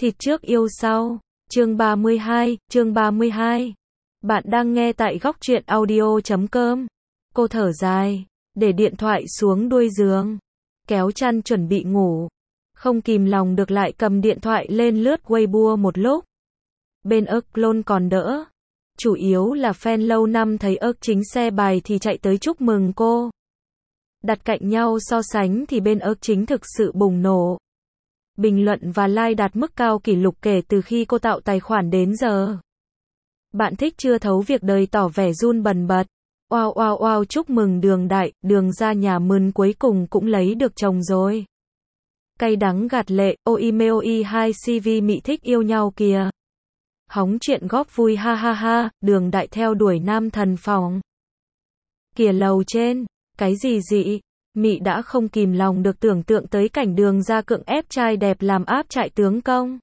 Thịt trước yêu sau. Chương 32. Bạn đang nghe tại góc truyện audio.com. Cô thở dài, để điện thoại xuống đuôi giường, kéo chăn chuẩn bị ngủ. Không kìm lòng được lại cầm điện thoại lên lướt Weibo một lúc. Bên clone còn đỡ. Chủ yếu là fan lâu năm thấy chính xe bài thì chạy tới chúc mừng cô. Đặt cạnh nhau so sánh thì bên chính thực sự bùng nổ. Bình luận và like đạt mức cao kỷ lục kể từ khi cô tạo tài khoản đến giờ. Bạn thích chưa thấu việc đời tỏ vẻ run bần bật. Wow, chúc mừng Đường Đại, Đường ra nhà mừng cuối cùng cũng lấy được chồng rồi. Cay đắng gạt lệ, oi hai CV mị thích yêu nhau kìa. Hóng chuyện góp vui ha ha ha, Đường Đại theo đuổi nam thần phòng. Kìa lầu trên, cái gì dị, mị đã không kìm lòng được tưởng tượng tới cảnh Đường ra cưỡng ép trai đẹp làm áp trại tướng công.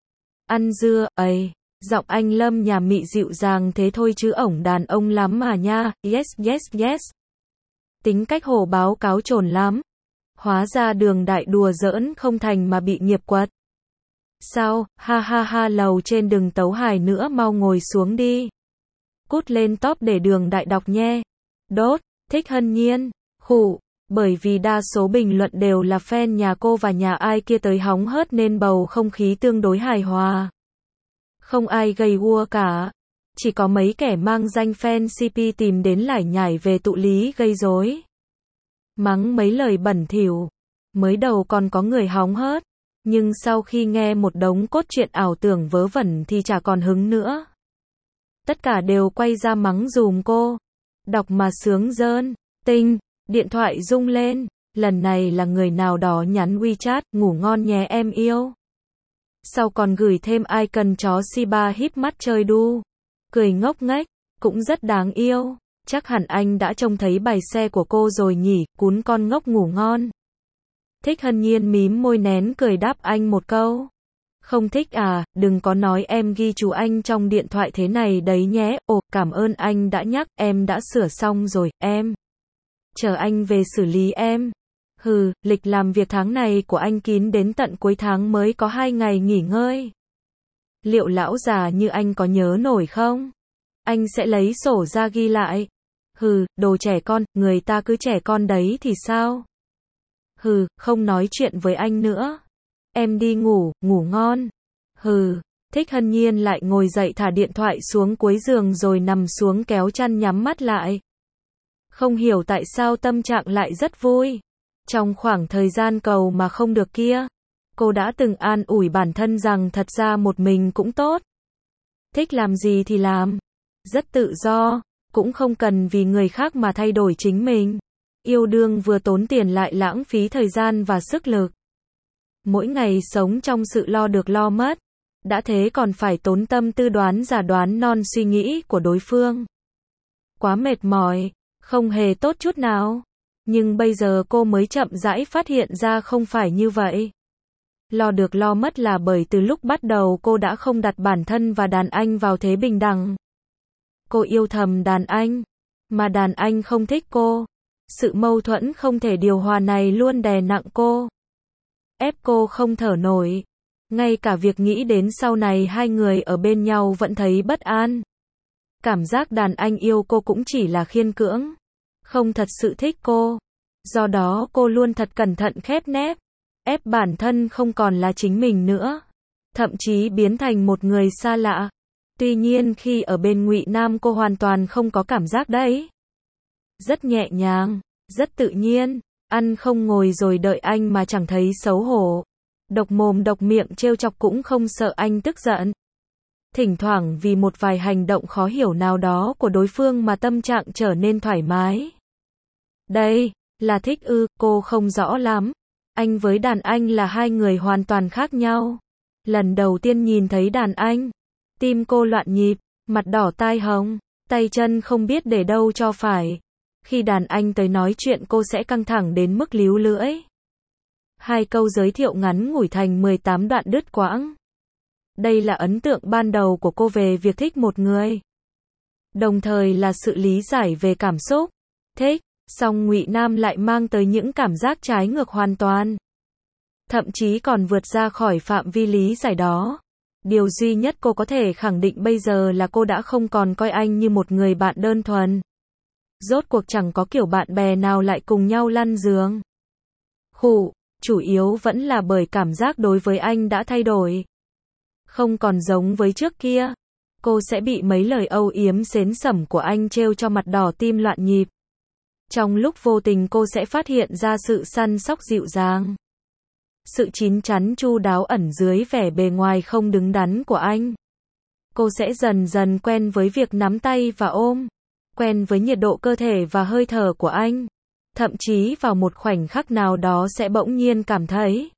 Ăn dưa, giọng anh Lâm nhà mị dịu dàng thế thôi chứ ổng đàn ông lắm mà nha, yes. Tính cách hổ báo cáo trồn lắm. Hóa ra Đường Đại đùa giỡn không thành mà bị nghiệp quật. Sao, ha lầu trên đừng tấu hài nữa mau ngồi xuống đi. Cút lên top để Đường Đại đọc nhé. Đốt, thích Hân Nhiên, khụ, bởi vì đa số bình luận đều là fan nhà cô và nhà ai kia tới hóng hớt nên bầu không khí tương đối hài hòa. Không ai gây gua cả. Chỉ có mấy kẻ mang danh fan CP tìm đến lải nhải về tụ lý gây rối. Mắng mấy lời bẩn thỉu. Mới đầu còn có người hóng hớt. Nhưng sau khi nghe một đống cốt truyện ảo tưởng vớ vẩn thì chả còn hứng nữa. Tất cả đều quay ra mắng dùm cô. Đọc mà sướng rơn. Tinh, điện thoại rung lên. Lần này là người nào đó nhắn WeChat, ngủ ngon nhé em yêu. Sau còn gửi thêm icon chó Shiba híp mắt chơi đu. Cười ngốc nghếch, cũng rất đáng yêu. Chắc hẳn anh đã trông thấy bài xe của cô rồi nhỉ, cún con ngốc ngủ ngon. Thích Hân Nhiên mím môi nén cười đáp anh một câu. Không thích à, đừng có nói em ghi chú anh trong điện thoại thế này đấy nhé. Ồ, cảm ơn anh đã nhắc, em đã sửa xong rồi, em. Chờ anh về xử lý em. Lịch làm việc tháng này của anh kín đến tận cuối tháng mới có 2 ngày nghỉ ngơi. Liệu lão già như anh có nhớ nổi không? Anh sẽ lấy sổ ra ghi lại. Đồ trẻ con, người ta cứ trẻ con đấy thì sao? Không nói chuyện với anh nữa. Em đi ngủ, ngủ ngon. Thích Hân Nhiên lại ngồi dậy thả điện thoại xuống cuối giường rồi nằm xuống kéo chăn nhắm mắt lại. Không hiểu tại sao tâm trạng lại rất vui. Trong khoảng thời gian cầu mà không được kia, cô đã từng an ủi bản thân rằng thật ra một mình cũng tốt. Thích làm gì thì làm. Rất tự do, cũng không cần vì người khác mà thay đổi chính mình. Yêu đương vừa tốn tiền lại lãng phí thời gian và sức lực. Mỗi ngày sống trong sự lo được lo mất. Đã thế còn phải tốn tâm tư đoán giả đoán non suy nghĩ của đối phương. Quá mệt mỏi, không hề tốt chút nào. Nhưng bây giờ cô mới chậm rãi phát hiện ra không phải như vậy. Lo được lo mất là bởi từ lúc bắt đầu cô đã không đặt bản thân và đàn anh vào thế bình đẳng. Cô yêu thầm đàn anh, mà đàn anh không thích cô. Sự mâu thuẫn không thể điều hòa này luôn đè nặng cô. Ép cô không thở nổi. Ngay cả việc nghĩ đến sau này hai người ở bên nhau vẫn thấy bất an. Cảm giác đàn anh yêu cô cũng chỉ là khiên cưỡng. Không thật sự thích cô. Do đó cô luôn thật cẩn thận khép nép. Ép bản thân không còn là chính mình nữa. Thậm chí biến thành một người xa lạ. Tuy nhiên khi ở bên Ngụy Nam cô hoàn toàn không có cảm giác đấy. Rất nhẹ nhàng, rất tự nhiên. Ăn không ngồi rồi đợi anh mà chẳng thấy xấu hổ. Độc mồm độc miệng trêu chọc cũng không sợ anh tức giận. Thỉnh thoảng vì một vài hành động khó hiểu nào đó của đối phương mà tâm trạng trở nên thoải mái. Đây, là thích cô không rõ lắm. Anh với đàn anh là hai người hoàn toàn khác nhau. Lần đầu tiên nhìn thấy đàn anh, tim cô loạn nhịp, mặt đỏ tai hồng, tay chân không biết để đâu cho phải. Khi đàn anh tới nói chuyện cô sẽ căng thẳng đến mức líu lưỡi. 2 câu giới thiệu ngắn ngủi thành 18 đoạn đứt quãng. Đây là ấn tượng ban đầu của cô về việc thích một người. Đồng thời là sự lý giải về cảm xúc. Thích, song Ngụy Nam lại mang tới những cảm giác trái ngược hoàn toàn. thậm chí còn vượt ra khỏi phạm vi lý giải đó. Điều duy nhất cô có thể khẳng định bây giờ là cô đã không còn coi anh như một người bạn đơn thuần. Rốt cuộc chẳng có kiểu bạn bè nào lại cùng nhau lăn giường. Chủ yếu vẫn là bởi cảm giác đối với anh đã thay đổi. Không còn giống với trước kia. Cô sẽ bị mấy lời âu yếm xến xẩm của anh trêu cho mặt đỏ tim loạn nhịp. Trong lúc vô tình cô sẽ phát hiện ra sự săn sóc dịu dàng. Sự chín chắn chu đáo ẩn dưới vẻ bề ngoài không đứng đắn của anh. Cô sẽ dần dần quen với việc nắm tay và ôm. Quen với nhiệt độ cơ thể và hơi thở của anh. Thậm chí vào một khoảnh khắc nào đó sẽ bỗng nhiên cảm thấy.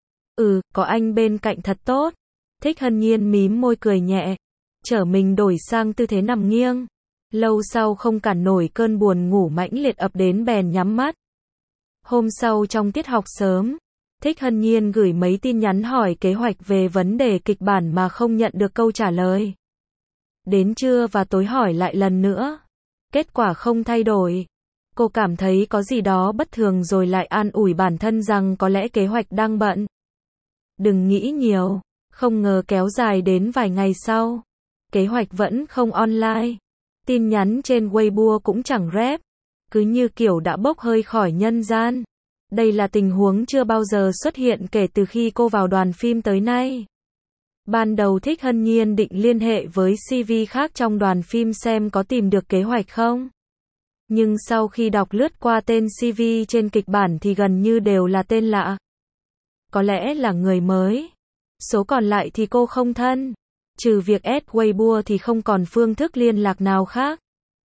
Có anh bên cạnh thật tốt. Thích Hân Nhiên mím môi cười nhẹ. Chở mình đổi sang tư thế nằm nghiêng. Lâu sau không cản nổi cơn buồn ngủ mãnh liệt ập đến bèn nhắm mắt. Hôm sau trong tiết học sớm, Thích Hân Nhiên gửi mấy tin nhắn hỏi kế hoạch về vấn đề kịch bản mà không nhận được câu trả lời. Đến trưa và tối hỏi lại lần nữa. Kết quả không thay đổi. Cô cảm thấy có gì đó bất thường rồi lại an ủi bản thân rằng có lẽ kế hoạch đang bận. Đừng nghĩ nhiều. Không ngờ kéo dài đến vài ngày sau. Kế hoạch vẫn không online. Tin nhắn trên Weibo cũng chẳng rep. Cứ như kiểu đã bốc hơi khỏi nhân gian. Đây là tình huống chưa bao giờ xuất hiện kể từ khi cô vào đoàn phim tới nay. Ban đầu Thích Hân Nhiên định liên hệ với CV khác trong đoàn phim xem có tìm được kế hoạch không. Nhưng sau khi đọc lướt qua tên CV trên kịch bản thì gần như đều là tên lạ. Có lẽ là người mới. Số còn lại thì cô không thân. Trừ việc add Weibo thì không còn phương thức liên lạc nào khác.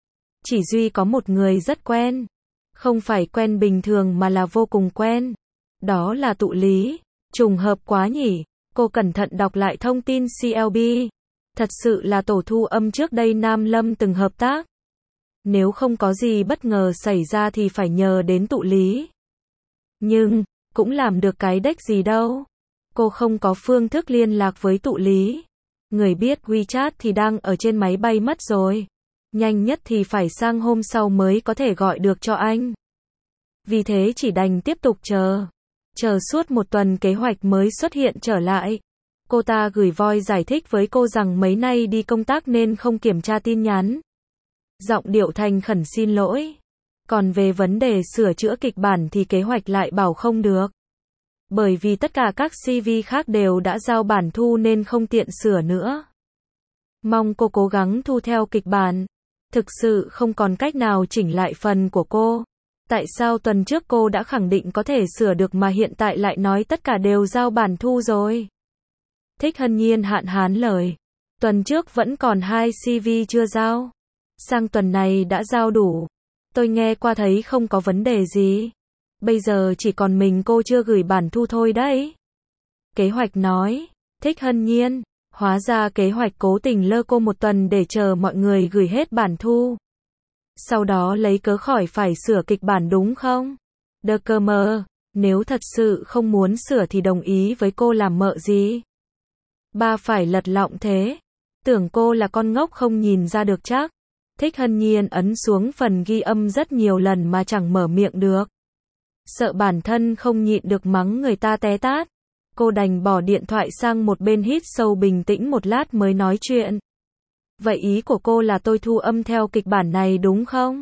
Chỉ duy có một người rất quen. Không phải quen bình thường mà là vô cùng quen. Đó là Tụ Lý. Trùng hợp quá nhỉ. Cô cẩn thận đọc lại thông tin CLB. Thật sự là tổ thu âm trước đây Nam Lâm từng hợp tác. Nếu không có gì bất ngờ xảy ra thì phải nhờ đến Tụ Lý. Nhưng, cũng làm được cái đếch gì đâu. Cô không có phương thức liên lạc với Tụ Lý. Người biết WeChat thì đang ở trên máy bay mất rồi. Nhanh nhất thì phải sang hôm sau mới có thể gọi được cho anh. Vì thế chỉ đành tiếp tục chờ. Chờ suốt một tuần kế hoạch mới xuất hiện trở lại. Cô ta gửi voice giải thích với cô rằng mấy nay đi công tác nên không kiểm tra tin nhắn. Giọng điệu thành khẩn xin lỗi. Còn về vấn đề sửa chữa kịch bản thì kế hoạch lại bảo không được. Bởi vì tất cả các CV khác đều đã giao bản thu nên không tiện sửa nữa. Mong cô cố gắng thu theo kịch bản. Thực sự không còn cách nào chỉnh lại phần của cô. Tại sao tuần trước cô đã khẳng định có thể sửa được mà hiện tại lại nói tất cả đều giao bản thu rồi? Thích Hân Nhiên hạn hán lời. Tuần trước vẫn còn 2 CV chưa giao. Sang tuần này đã giao đủ. Tôi nghe qua thấy không có vấn đề gì. Bây giờ chỉ còn mình cô chưa gửi bản thu thôi đấy. Kế hoạch nói. Thích Hân Nhiên. Hóa ra kế hoạch cố tình lơ cô một tuần để chờ mọi người gửi hết bản thu. Sau đó lấy cớ khỏi phải sửa kịch bản đúng không? Đơ cơ mờ. Nếu thật sự không muốn sửa thì đồng ý với cô làm mợ gì? Ba phải lật lọng thế. Tưởng cô là con ngốc không nhìn ra được chắc. Thích Hân Nhiên ấn xuống phần ghi âm rất nhiều lần mà chẳng mở miệng được. Sợ bản thân không nhịn được mắng người ta té tát. Cô đành bỏ điện thoại sang một bên hít sâu bình tĩnh một lát mới nói chuyện. Vậy ý của cô là tôi thu âm theo kịch bản này đúng không?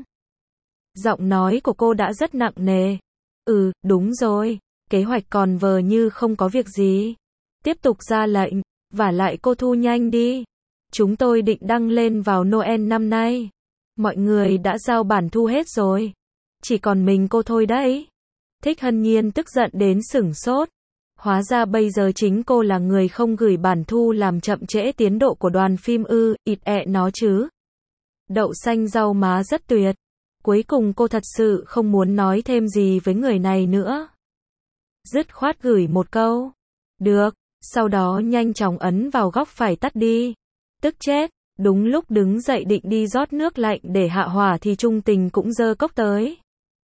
Giọng nói của cô đã rất nặng nề. Đúng rồi. Kế hoạch còn vờ như không có việc gì. Tiếp tục ra lệnh. Vả lại cô thu nhanh đi. Chúng tôi định đăng lên vào Noel năm nay. Mọi người đã giao bản thu hết rồi. Chỉ còn mình cô thôi đấy. Thích Hân Nhiên tức giận đến sửng sốt. Hóa ra bây giờ chính cô là người không gửi bản thu làm chậm trễ tiến độ của đoàn phim ịt nó chứ. Đậu xanh rau má rất tuyệt. Cuối cùng cô thật sự không muốn nói thêm gì với người này nữa. Dứt khoát gửi một câu. Được. Sau đó nhanh chóng ấn vào góc phải tắt đi. Tức chết. Đúng lúc đứng dậy định đi rót nước lạnh để hạ hỏa thì Trung Tình cũng giơ cốc tới.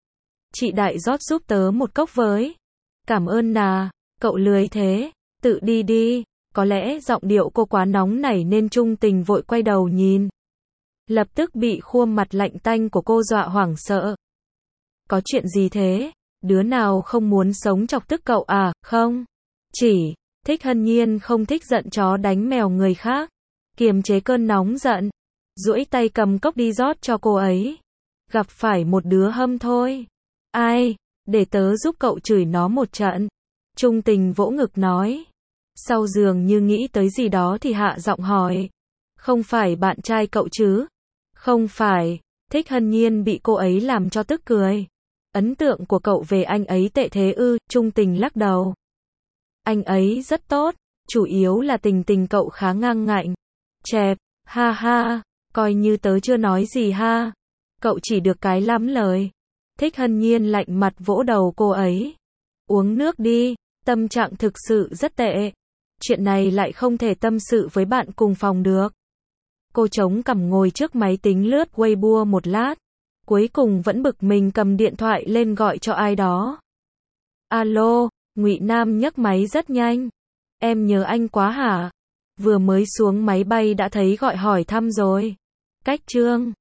Chị Đại rót giúp tớ một cốc với. Cảm ơn nà. Cậu lười thế. Tự đi đi. Có lẽ giọng điệu cô quá nóng nảy nên Trung Tình vội quay đầu nhìn. Lập tức bị khuôn mặt lạnh tanh của cô dọa hoảng sợ. Có chuyện gì thế? Đứa nào không muốn sống chọc tức cậu à, không? Chỉ, Thích Hân Nhiên không thích giận chó đánh mèo người khác. Kiềm chế cơn nóng giận. Duỗi tay cầm cốc đi rót cho cô ấy. Gặp phải một đứa hâm thôi. Ai, để tớ giúp cậu chửi nó một trận. Trung Tình vỗ ngực nói. Sau giường như nghĩ tới gì đó thì hạ giọng hỏi. Không phải bạn trai cậu chứ? Không phải. Thích Hân Nhiên bị cô ấy làm cho tức cười. Ấn tượng của cậu về anh ấy tệ thế ư? Trung Tình lắc đầu. Anh ấy rất tốt, chủ yếu là tình tình cậu khá ngang ngạnh. Chẹp, ha ha, coi như tớ chưa nói gì ha. Cậu chỉ được cái lắm lời. Thích Hân Nhiên lạnh mặt vỗ đầu cô ấy. Uống nước đi, tâm trạng thực sự rất tệ. Chuyện này lại không thể tâm sự với bạn cùng phòng được. Cô chống cằm ngồi trước máy tính lướt Weibo một lát. Cuối cùng vẫn bực mình cầm điện thoại lên gọi cho ai đó. Alo, Ngụy Nam nhấc máy rất nhanh. Em nhớ anh quá hả? Vừa mới xuống máy bay đã thấy gọi hỏi thăm rồi. Cách Trương.